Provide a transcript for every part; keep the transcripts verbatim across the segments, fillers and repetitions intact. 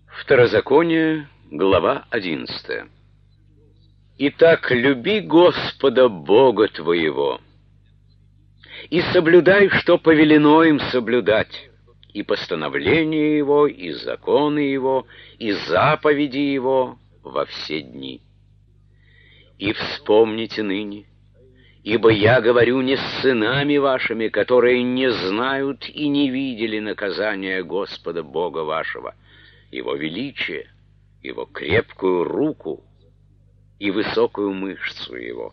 Второзаконие, глава одиннадцатая. Итак, люби Господа Бога твоего, и соблюдай, что повелено им соблюдать, и постановления Его, и законы Его, и заповеди Его во все дни. И вспомните ныне, ибо я говорю не с сынами вашими, которые не знают и не видели наказания Господа Бога вашего, Его величие, Его крепкую руку и высокую мышцу Его,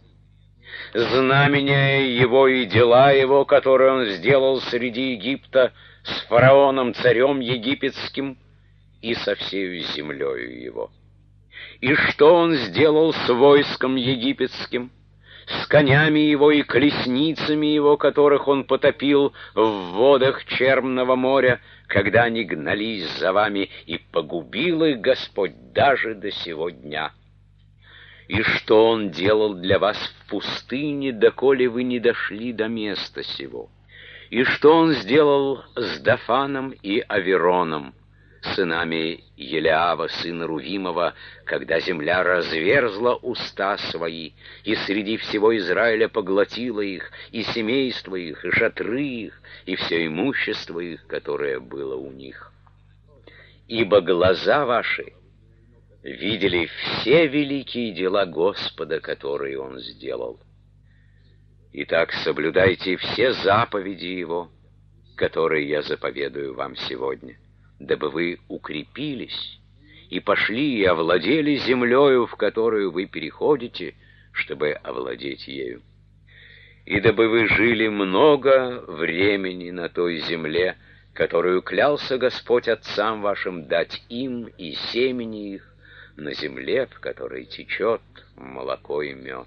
знамения Его и дела Его, которые Он сделал среди Египта с фараоном, царем египетским, и со всею землею Его. И что Он сделал с войском египетским, с конями Его и колесницами Его, которых Он потопил в водах Черного моря, когда они гнались за вами, и погубил их Господь даже до сего дня. И что Он делал для вас в пустыне, доколе вы не дошли до места сего. И что Он сделал с Дафаном и Авероном, сынами Елиава, сына Рувимова, когда земля разверзла уста свои, и среди всего Израиля поглотила их, и семейства их, и шатры их, и все имущество их, которое было у них. Ибо глаза ваши видели все великие дела Господа, которые Он сделал. Итак, соблюдайте все заповеди Его, которые я заповедую вам сегодня, дабы вы укрепились и пошли и овладели землею, в которую вы переходите, чтобы овладеть ею. И дабы вы жили много времени на той земле, которую клялся Господь отцам вашим дать им и семени их, на земле, в которой течет молоко и мед.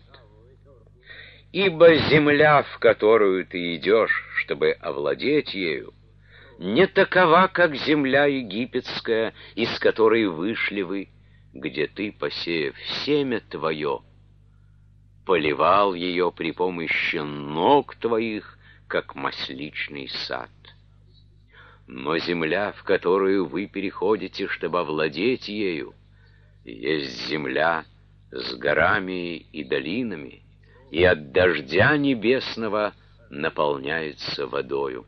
Ибо земля, в которую ты идешь, чтобы овладеть ею, не такова, как земля египетская, из которой вышли вы, где ты, посеяв семя твое, поливал ее при помощи ног твоих, как масличный сад. Но земля, в которую вы переходите, чтобы овладеть ею, есть земля с горами и долинами, и от дождя небесного наполняется водою.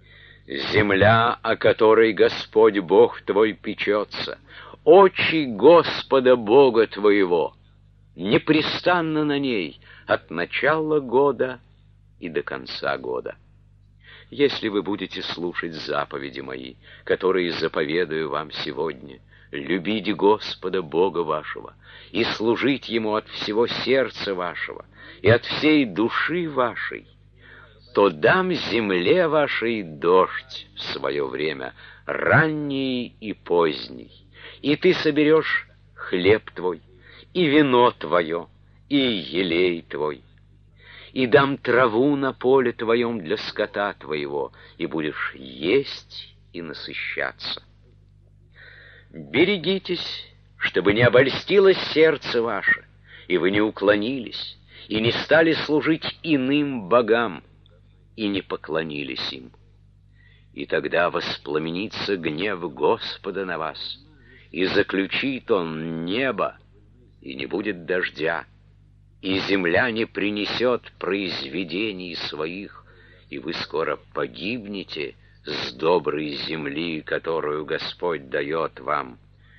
Земля, о которой Господь Бог твой печется, очи Господа Бога твоего, непрестанно на ней от начала года и до конца года. Если вы будете слушать заповеди мои, которые заповедую вам сегодня, любить Господа Бога вашего и служить Ему от всего сердца вашего и от всей души вашей, то дам земле вашей дождь в свое время, ранний и поздний, и ты соберешь хлеб твой, и вино твое, и елей твой, и дам траву на поле твоем для скота твоего, и будешь есть и насыщаться. Берегитесь, чтобы не обольстилось сердце ваше, и вы не уклонились, и не стали служить иным богам, и не поклонились им. И тогда воспламенится гнев Господа на вас, и заключит Он небо, и не будет дождя, и земля не принесет произведений своих, и вы скоро погибнете с доброй земли, которую Господь дает вам.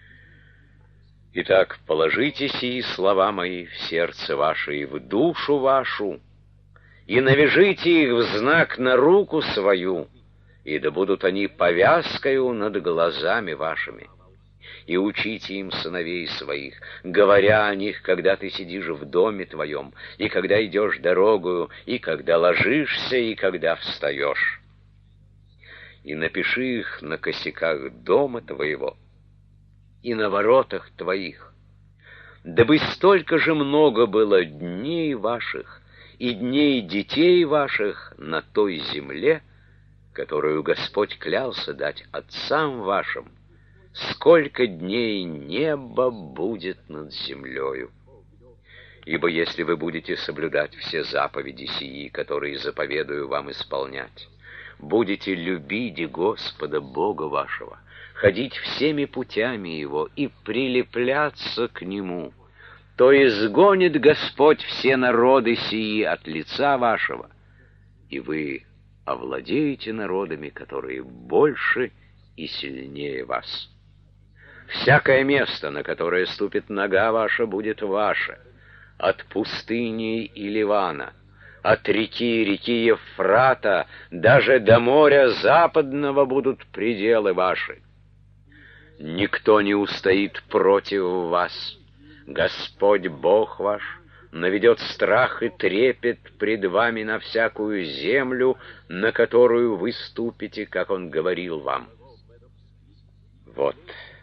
Итак, положите сии слова мои в сердце ваше и в душу вашу, и навяжите их в знак на руку свою, и да будут они повязкою над глазами вашими. И учите им сыновей своих, говоря о них, когда ты сидишь в доме твоем, и когда идешь дорогою, и когда ложишься, и когда встаешь. И напиши их на косяках дома твоего и на воротах твоих, дабы столько же много было дней ваших и дней детей ваших на той земле, которую Господь клялся дать отцам вашим, сколько дней небо будет над землею. Ибо если вы будете соблюдать все заповеди сии, которые заповедую вам исполнять, будете любить Господа Бога вашего, ходить всеми путями его и прилепляться к нему, то изгонит Господь все народы сии от лица вашего, и вы овладеете народами, которые больше и сильнее вас. Всякое место, на которое ступит нога ваша, будет ваше, от пустыни и Ливана, от реки реки Евфрата, даже до моря западного будут пределы ваши. Никто не устоит против вас. Господь Бог ваш наведет страх и трепет пред вами на всякую землю, на которую вы ступите, как Он говорил вам. Вот,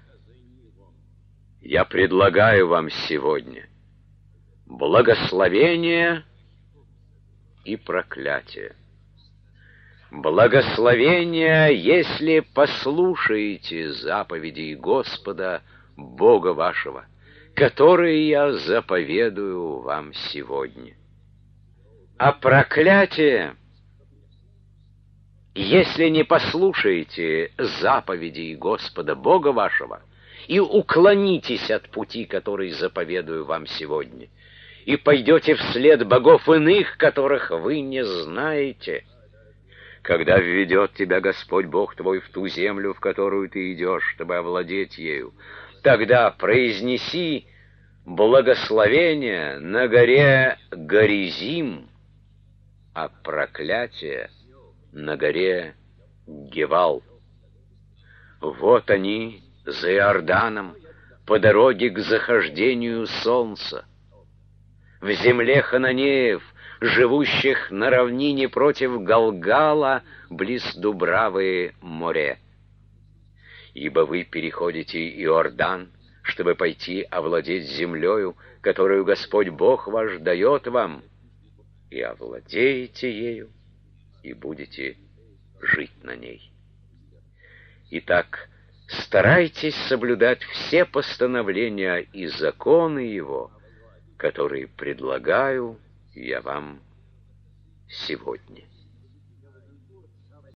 я предлагаю вам сегодня благословение и проклятие. Благословение, если послушаете заповедей Господа, Бога вашего, которые я заповедую вам сегодня. А проклятие, если не послушаете заповедей Господа, Бога вашего, и уклонитесь от пути, который заповедую вам сегодня, и пойдете вслед богов иных, которых вы не знаете, когда введет тебя Господь Бог твой в ту землю, в которую ты идешь, чтобы овладеть ею, тогда произнеси благословение на горе Горизим, а проклятие на горе Гевал. Вот они за Иорданом, по дороге к захождению солнца. В земле хананеев, живущих на равнине против Галгала, близ Дубравы море. Ибо вы переходите Иордан, чтобы пойти овладеть землею, которую Господь Бог ваш дает вам, и овладеете ею, и будете жить на ней. Итак, старайтесь соблюдать все постановления и законы Его, которые предлагаю я вам сегодня.